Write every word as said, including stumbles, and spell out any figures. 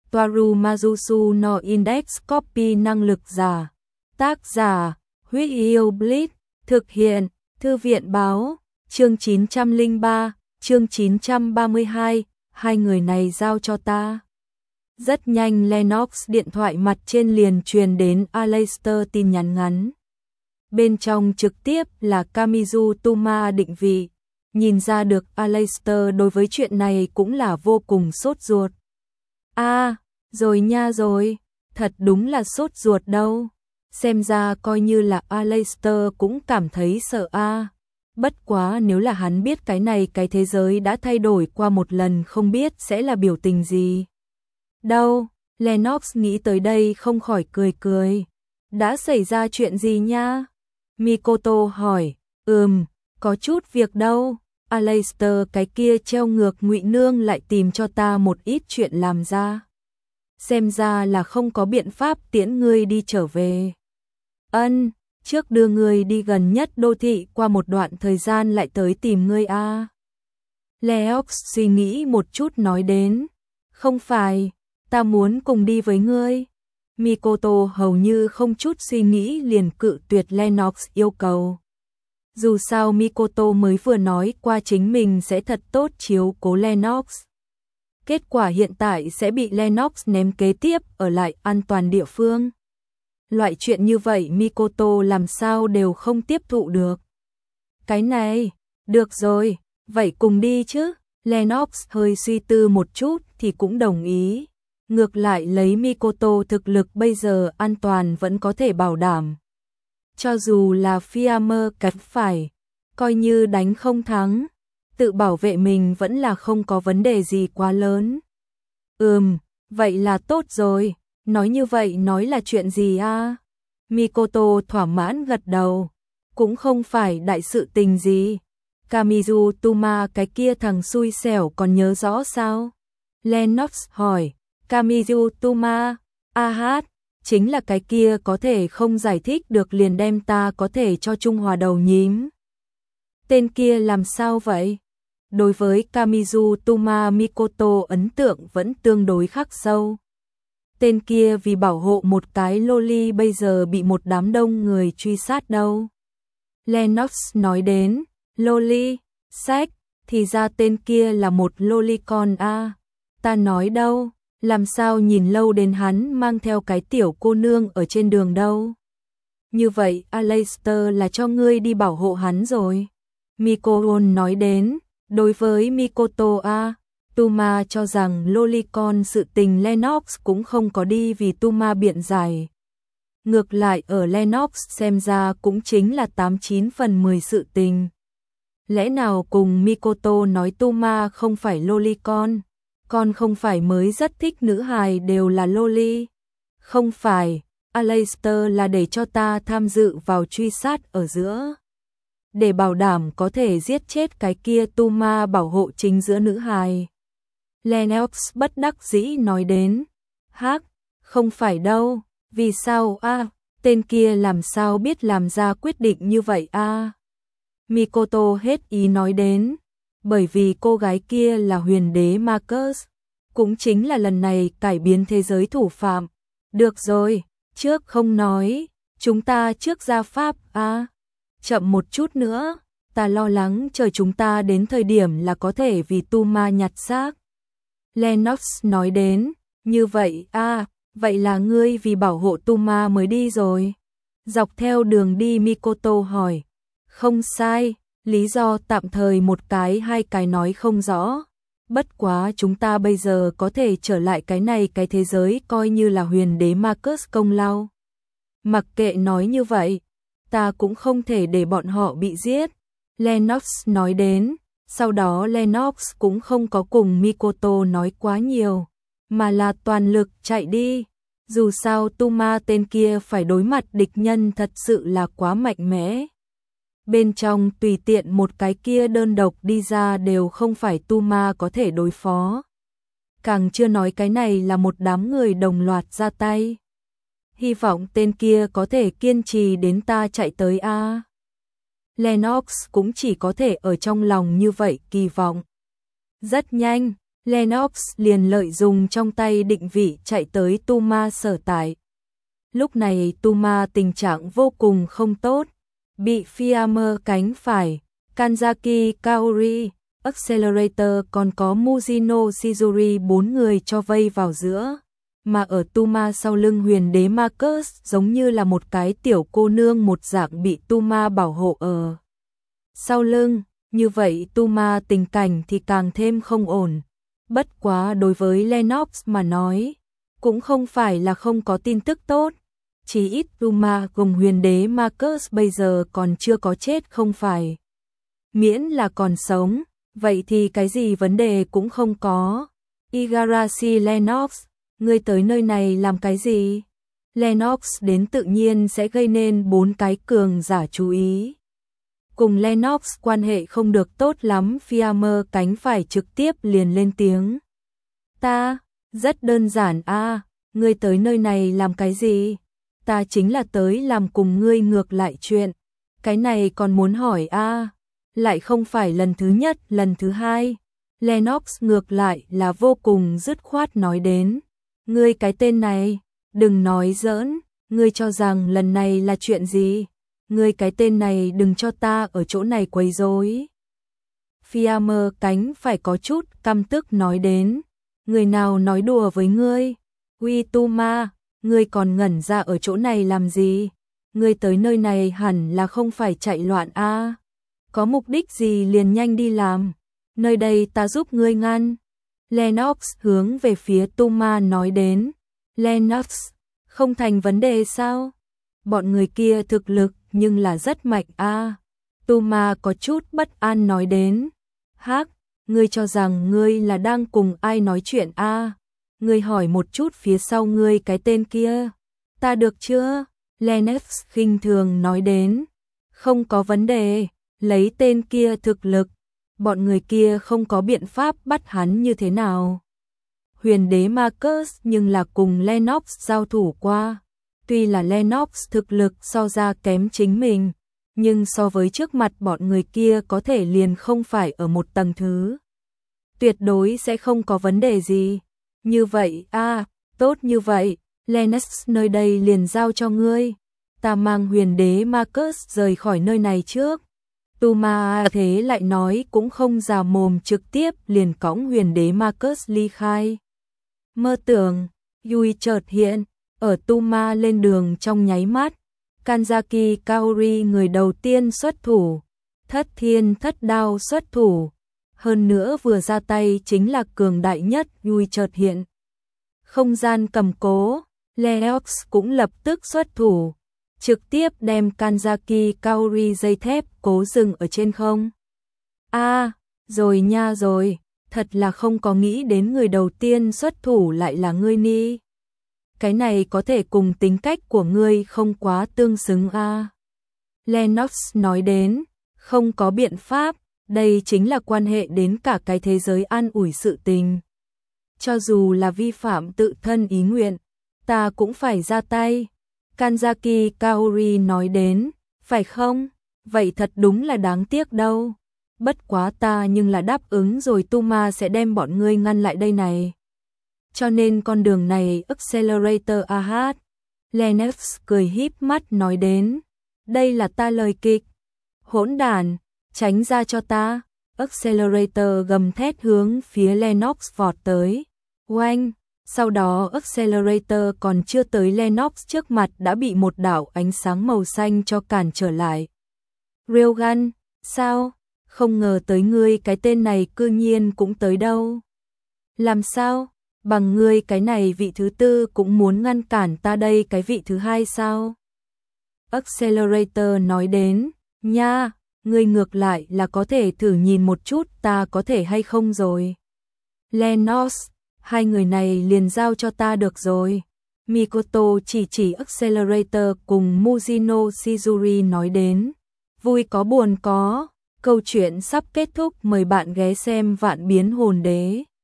Toaru Majusu no Index Copy năng lực giả. Tác giả, Huyết Yêu Blitz. Thực hiện, Thư viện báo. Chương chín trăm lẻ ba, chương chín trăm ba mươi hai, hai người này giao cho ta. Rất nhanh Lennox điện thoại mặt trên liền truyền đến Aleister tin nhắn ngắn. Bên trong trực tiếp là Kamizu Tuma định vị. Nhìn ra được Aleister đối với chuyện này cũng là vô cùng sốt ruột. A, à, rồi nha rồi, thật đúng là sốt ruột đâu. Xem ra coi như là Aleister cũng cảm thấy sợ a. À. Bất quá nếu là hắn biết cái này cái thế giới đã thay đổi qua một lần không biết sẽ là biểu tình gì. Đâu, Lennox nghĩ tới đây không khỏi cười cười. Đã xảy ra chuyện gì nha? Mikoto hỏi. Ừm, có chút việc đâu. Aleister cái kia treo ngược Ngụy Nương lại tìm cho ta một ít chuyện làm ra. Xem ra là không có biện pháp tiễn ngươi đi trở về. Ân, trước đưa ngươi đi gần nhất đô thị qua một đoạn thời gian lại tới tìm ngươi a. À. Leox suy nghĩ một chút nói đến. Không phải, ta muốn cùng đi với ngươi. Mikoto hầu như không chút suy nghĩ liền cự tuyệt Lennox yêu cầu. Dù sao Mikoto mới vừa nói qua chính mình sẽ thật tốt chiếu cố Lennox. Kết quả hiện tại sẽ bị Lennox ném kế tiếp ở lại an toàn địa phương. Loại chuyện như vậy Mikoto làm sao đều không tiếp thụ được. Cái này, được rồi, vậy cùng đi chứ. Lennox hơi suy tư một chút thì cũng đồng ý. Ngược lại lấy Mikoto thực lực bây giờ an toàn vẫn có thể bảo đảm. Cho dù là Fiamer cắt phải, coi như đánh không thắng, tự bảo vệ mình vẫn là không có vấn đề gì quá lớn. Ừm, vậy là tốt rồi, nói như vậy nói là chuyện gì a? À? Mikoto thỏa mãn gật đầu, cũng không phải đại sự tình gì. Kamizu Tuma cái kia thằng xui xẻo còn nhớ rõ sao? Lennox hỏi. Kamizu Tuma, a hát, chính là cái kia có thể không giải thích được liền đem ta có thể cho Trung Hòa đầu nhím. Tên kia làm sao vậy? Đối với Kamizu Tuma Mikoto ấn tượng vẫn tương đối khắc sâu. Tên kia vì bảo hộ một cái loli bây giờ bị một đám đông người truy sát đâu. Lennox nói đến, loli, sách, thì ra tên kia là một lolicon a. À. Ta nói đâu, làm sao nhìn lâu đến hắn mang theo cái tiểu cô nương ở trên đường đâu. Như vậy Aleister là cho ngươi đi bảo hộ hắn rồi. Mikoto nói đến, đối với Mikoto a, Tuma cho rằng lolicon sự tình Lennox cũng không có đi vì Tuma biện giải. Ngược lại ở Lennox xem ra cũng chính là tám chín phần mười sự tình. Lẽ nào cùng Mikoto nói Tuma không phải lolicon, con không phải mới rất thích nữ hài đều là loli. Không phải, Aleister là để cho ta tham dự vào truy sát ở giữa. Để bảo đảm có thể giết chết cái kia Tuma bảo hộ chính giữa nữ hài. Lennox bất đắc dĩ nói đến. Hắc, không phải đâu, vì sao a? À, tên kia làm sao biết làm ra quyết định như vậy a? À? Mikoto hết ý nói đến. Bởi vì cô gái kia là huyền đế Marcus, cũng chính là lần này cải biến thế giới thủ phạm. Được rồi, trước không nói, chúng ta trước ra pháp a. À, chậm một chút nữa, ta lo lắng chờ chúng ta đến thời điểm là có thể vì Tuma nhặt xác. Lennox nói đến, như vậy a, à, vậy là ngươi vì bảo hộ Tuma mới đi rồi. Dọc theo đường đi Mikoto hỏi, không sai. Lý do tạm thời một cái hai cái nói không rõ. Bất quá chúng ta bây giờ có thể trở lại cái này cái thế giới coi như là huyền đế Marcus công lao. Mặc kệ nói như vậy, ta cũng không thể để bọn họ bị giết. Lennox nói đến, sau đó Lennox cũng không có cùng Mikoto nói quá nhiều, mà là toàn lực chạy đi. Dù sao Tuma tên kia phải đối mặt địch nhân thật sự là quá mạnh mẽ. Bên trong tùy tiện một cái kia đơn độc đi ra đều không phải Tuma có thể đối phó. Càng chưa nói cái này là một đám người đồng loạt ra tay. Hy vọng tên kia có thể kiên trì đến ta chạy tới a. Lennox cũng chỉ có thể ở trong lòng như vậy kỳ vọng. Rất nhanh, Lennox liền lợi dùng trong tay định vị chạy tới Tuma sở tại. Lúc này Tuma tình trạng vô cùng không tốt, bị Fiammer cánh phải, Kanzaki Kaori, Accelerator còn có Mujino Shizuri bốn người cho vây vào giữa. Mà ở Tuma sau lưng huyền đế Marcus giống như là một cái tiểu cô nương một dạng bị Tuma bảo hộ ở sau lưng, như vậy Tuma tình cảnh thì càng thêm không ổn. Bất quá đối với Lennox mà nói, cũng không phải là không có tin tức tốt, chỉ ít Tuma cùng huyền đế Marcus bây giờ còn chưa có chết không phải. Miễn là còn sống, vậy thì cái gì vấn đề cũng không có. Igarashi Lennox, ngươi tới nơi này làm cái gì? Lennox đến tự nhiên sẽ gây nên bốn cái cường giả chú ý. Cùng Lennox quan hệ không được tốt lắm, Fiammer cánh phải trực tiếp liền lên tiếng. Ta, rất đơn giản a, à, ngươi tới nơi này làm cái gì? Ta chính là tới làm cùng ngươi ngược lại chuyện. Cái này còn muốn hỏi a, à, lại không phải lần thứ nhất, lần thứ hai. Lennox ngược lại là vô cùng dứt khoát nói đến. Ngươi cái tên này, đừng nói giỡn, ngươi cho rằng lần này là chuyện gì? Ngươi cái tên này đừng cho ta ở chỗ này quấy rối. Fiammer cánh phải có chút căm tức nói đến. Người nào nói đùa với ngươi? Uy Tuma, ngươi còn ngẩn ra ở chỗ này làm gì? Ngươi tới nơi này hẳn là không phải chạy loạn a. À? Có mục đích gì liền nhanh đi làm. Nơi đây ta giúp ngươi ngăn. Lennox hướng về phía Tuma nói đến. Lennox, không thành vấn đề sao? Bọn người kia thực lực nhưng là rất mạnh a. À? Tuma có chút bất an nói đến. Hắc, ngươi cho rằng ngươi là đang cùng ai nói chuyện a? À? Ngươi hỏi một chút phía sau ngươi cái tên kia. Ta được chưa? Lennox khinh thường nói đến. Không có vấn đề, lấy tên kia thực lực, bọn người kia không có biện pháp bắt hắn như thế nào. Huyền đế Marcus nhưng là cùng Lennox giao thủ qua. Tuy là Lennox thực lực so ra kém chính mình, nhưng so với trước mặt bọn người kia có thể liền không phải ở một tầng thứ. Tuyệt đối sẽ không có vấn đề gì. Như vậy a, à, tốt như vậy, Lennox nơi đây liền giao cho ngươi. Ta mang huyền đế Marcus rời khỏi nơi này trước. Tuma thế lại nói cũng không già mồm, trực tiếp liền cõng huyền đế Marcus ly khai. Mơ tưởng, Yui chợt hiện, ở Tuma lên đường trong nháy mắt. Kanzaki Kaori người đầu tiên xuất thủ, thất thiên thất đao xuất thủ. Hơn nữa vừa ra tay chính là cường đại nhất Yui chợt hiện. Không gian cầm cố, Lennox cũng lập tức xuất thủ. Trực tiếp đem Kanzaki Kaori dây thép cố dừng ở trên không. A, à, rồi nha rồi, thật là không có nghĩ đến người đầu tiên xuất thủ lại là ngươi ni. Cái này có thể cùng tính cách của ngươi không quá tương xứng a. À. Lennox nói đến, không có biện pháp, đây chính là quan hệ đến cả cái thế giới an ủi sự tình. Cho dù là vi phạm tự thân ý nguyện, ta cũng phải ra tay. Kanzaki Kaori nói đến, phải không? Vậy thật đúng là đáng tiếc đâu. Bất quá ta nhưng là đáp ứng rồi, Tuma sẽ đem bọn ngươi ngăn lại đây này. Cho nên con đường này Accelerator a hát. Lennox cười híp mắt nói đến, đây là ta lời kịch. Hỗn đản, tránh ra cho ta. Accelerator gầm thét hướng phía Lennox vọt tới. Oanh! Sau đó Accelerator còn chưa tới Lennox trước mặt đã bị một đạo ánh sáng màu xanh cho cản trở lại. Railgun, sao? Không ngờ tới ngươi cái tên này cư nhiên cũng tới đâu. Làm sao? Bằng ngươi cái này vị thứ tư cũng muốn ngăn cản ta đây cái vị thứ hai sao? Accelerator nói đến, nha, ngươi ngược lại là có thể thử nhìn một chút ta có thể hay không rồi. Lennox, hai người này liền giao cho ta được rồi. Mikoto chỉ chỉ Accelerator cùng Mujino Shizuri nói đến. Vui có buồn có, câu chuyện sắp kết thúc, mời bạn ghé xem Vạn Biến Hồn Đế.